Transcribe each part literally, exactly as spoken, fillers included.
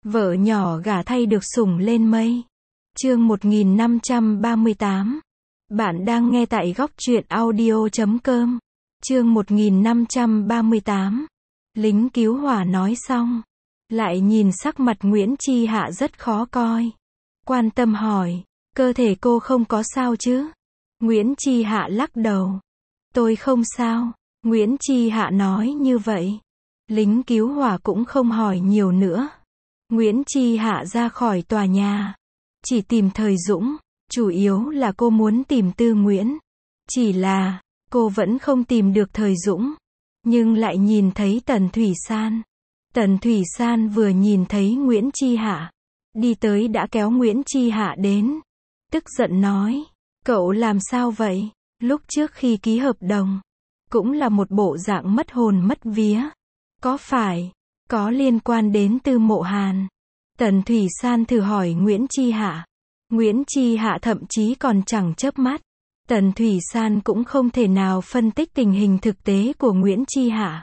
Vợ nhỏ gả thay được sủng lên mây. Chương một nghìn năm trăm ba mươi tám. Bạn đang nghe tại góc truyện audio chấm com. Chương một nghìn năm trăm ba mươi tám. Lính cứu hỏa nói xong, lại nhìn sắc mặt Nguyễn Chi Hạ rất khó coi. Quan tâm hỏi, cơ thể cô không có sao chứ? Nguyễn Chi Hạ lắc đầu. Tôi không sao. Nguyễn Chi Hạ nói như vậy. Lính cứu hỏa cũng không hỏi nhiều nữa. Nguyễn Chi Hạ ra khỏi tòa nhà. Chỉ tìm Thời Dũng. Chủ yếu là cô muốn tìm Tư Nguyễn. Chỉ là, cô vẫn không tìm được Thời Dũng. Nhưng lại nhìn thấy Tần Thủy San. Tần Thủy San vừa nhìn thấy Nguyễn Chi Hạ, đi tới đã kéo Nguyễn Chi Hạ đến. Tức giận nói, cậu làm sao vậy? Lúc trước khi ký hợp đồng, cũng là một bộ dạng mất hồn mất vía. Có phải, có liên quan đến Tư Mộ Hàn? Tần Thủy San thử hỏi Nguyễn Chi Hạ. Nguyễn Chi Hạ thậm chí còn chẳng chớp mắt. Tần Thủy San cũng không thể nào phân tích tình hình thực tế của Nguyễn Chi Hạ.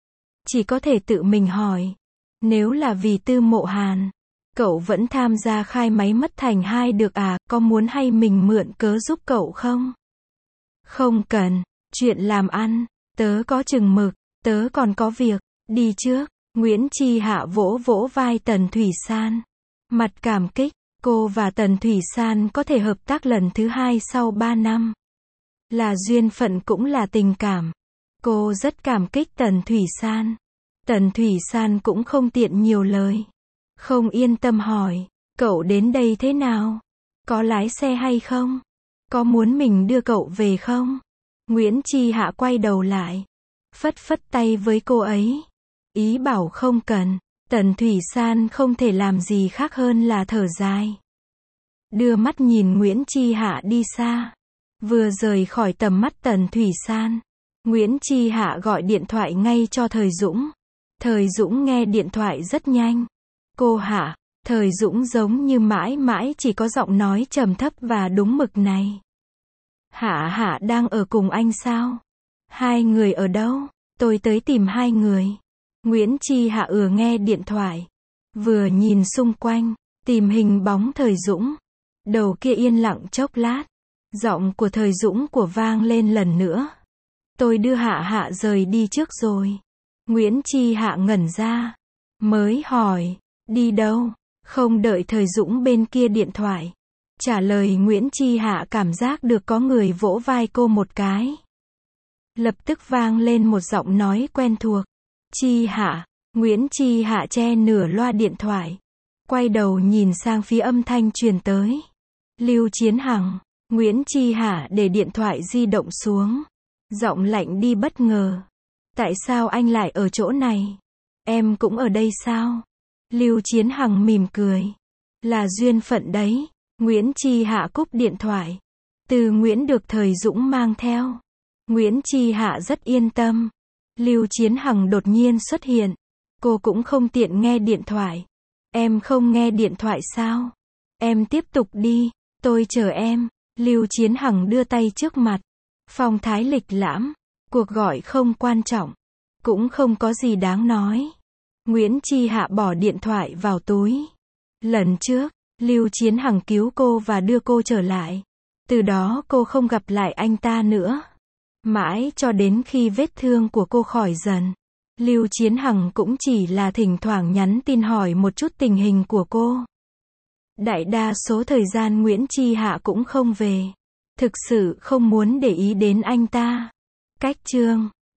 Chỉ có thể tự mình hỏi, nếu là vì Tư Mộ Hàn, cậu vẫn tham gia khai máy mất thành hai được à, có muốn hay mình mượn cớ giúp cậu không? Không cần, chuyện làm ăn, tớ có chừng mực, tớ còn có việc, đi trước. Nguyễn Chi Hạ vỗ vỗ vai Tần Thủy San. Mặt cảm kích, cô và Tần Thủy San có thể hợp tác lần thứ hai sau ba năm. Là duyên phận cũng là tình cảm. Cô rất cảm kích Tần Thủy San. Tần Thủy San cũng không tiện nhiều lời. Không yên tâm hỏi, cậu đến đây thế nào? Có lái xe hay không? Có muốn mình đưa cậu về không? Nguyễn Chi Hạ quay đầu lại, phất phất tay với cô ấy. Ý bảo không cần. Tần Thủy San không thể làm gì khác hơn là thở dài. Đưa mắt nhìn Nguyễn Chi Hạ đi xa. Vừa rời khỏi tầm mắt Tần Thủy San, Nguyễn Chi Hạ gọi điện thoại ngay cho Thời Dũng. Thời Dũng nghe điện thoại rất nhanh. Cô Hạ. Thời Dũng giống như mãi mãi chỉ có giọng nói trầm thấp và đúng mực này. Hạ Hạ đang ở cùng anh sao? Hai người ở đâu? Tôi tới tìm hai người. Nguyễn Chi Hạ ừa nghe điện thoại, vừa nhìn xung quanh, tìm hình bóng Thời Dũng. Đầu kia yên lặng chốc lát, giọng của Thời Dũng của vang lên lần nữa. Tôi đưa Hạ Hạ rời đi trước rồi. Nguyễn Chi Hạ ngẩn ra, mới hỏi, đi đâu? Không đợi Thời Dũng bên kia điện thoại trả lời, Nguyễn Chi Hạ cảm giác được có người vỗ vai cô một cái. Lập tức vang lên một giọng nói quen thuộc. Chi Hạ. Nguyễn Chi Hạ che nửa loa điện thoại, quay đầu nhìn sang phía âm thanh truyền tới. Lưu Chiến Hằng. Nguyễn Chi Hạ để điện thoại di động xuống, giọng lạnh đi bất ngờ. Tại sao anh lại ở chỗ này? Em cũng ở đây sao? Lưu Chiến Hằng mỉm cười. Là duyên phận đấy. Nguyễn Chi Hạ cúp điện thoại. Từ Nguyễn được Thời Dũng mang theo. Nguyễn Chi Hạ rất yên tâm. Lưu Chiến Hằng đột nhiên xuất hiện. Cô cũng không tiện nghe điện thoại. Em không nghe điện thoại sao? Em tiếp tục đi, tôi chờ em. Lưu Chiến Hằng đưa tay trước mặt. Phong thái lịch lãm. Cuộc gọi không quan trọng. Cũng không có gì đáng nói. Nguyễn Chi Hạ bỏ điện thoại vào túi. Lần trước, Lưu Chiến Hằng cứu cô và đưa cô trở lại. Từ đó cô không gặp lại anh ta nữa. Mãi cho đến khi vết thương của cô khỏi dần, Lưu Chiến Hằng cũng chỉ là thỉnh thoảng nhắn tin hỏi một chút tình hình của cô. Đại đa số thời gian Nguyễn Chi Hạ cũng không về. Thực sự không muốn để ý đến anh ta. Cách chương